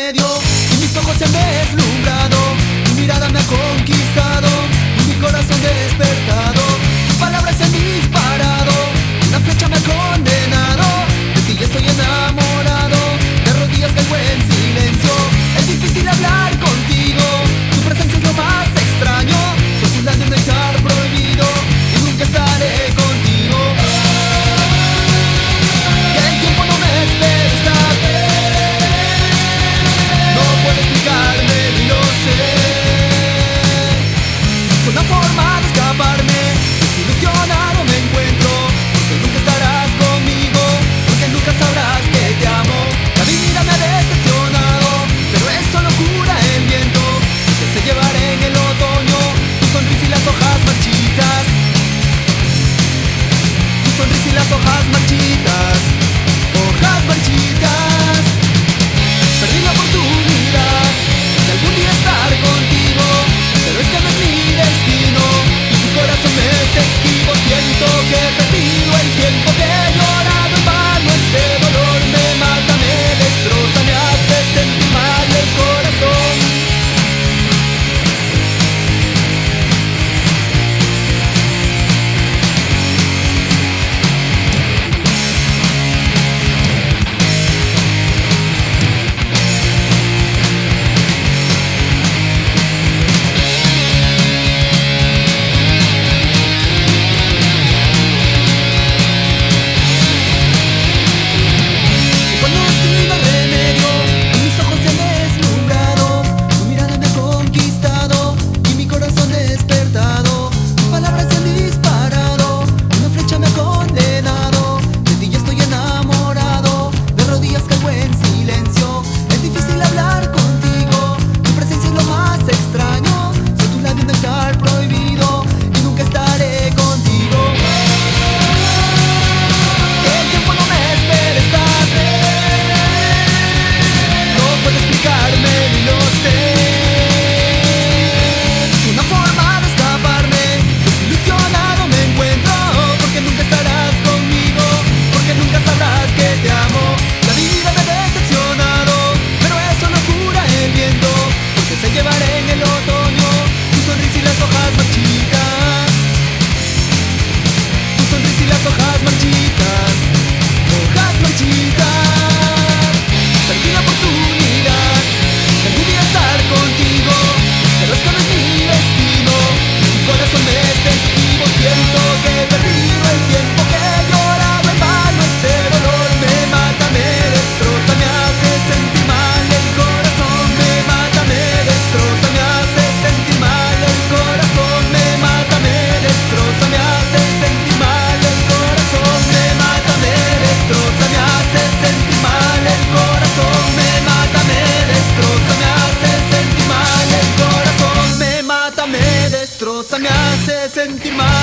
remedio y mis ojos se han deslumbrado. Tu mirada me ha conquistado y mi corazón despertado. Tus palabras se han disparado, una flecha me ha condenado. De ti estoy enamorado, de rodillas caigo en silencio. Es difícil hablar contigo, tu presencia es lo más extraño. Soy un ladrón de estar prohibido y nunca estaré contigo. Que el tiempo no me espera, está no puedo explicarme ni lo sé. Es una forma de escaparme, desilusionado me encuentro. Porque nunca estarás conmigo, porque nunca sabrás que te amo. La vida me ha decepcionado, pero eso lo cura el viento que se llevará en el otoño. Tu sonrisa y las hojas marchitas, tu sonrisa y las hojas marchitas, hojas marchitas. Perdí la oportunidad de algún día estar contigo, pero es que no es mi destino y tu corazón me es esquivo. Siento que he perdido el tiempo, que he llorado en vano. Este dolor me mata, me destroza, me hace sentir mal el corazón. Me hace sentir mal.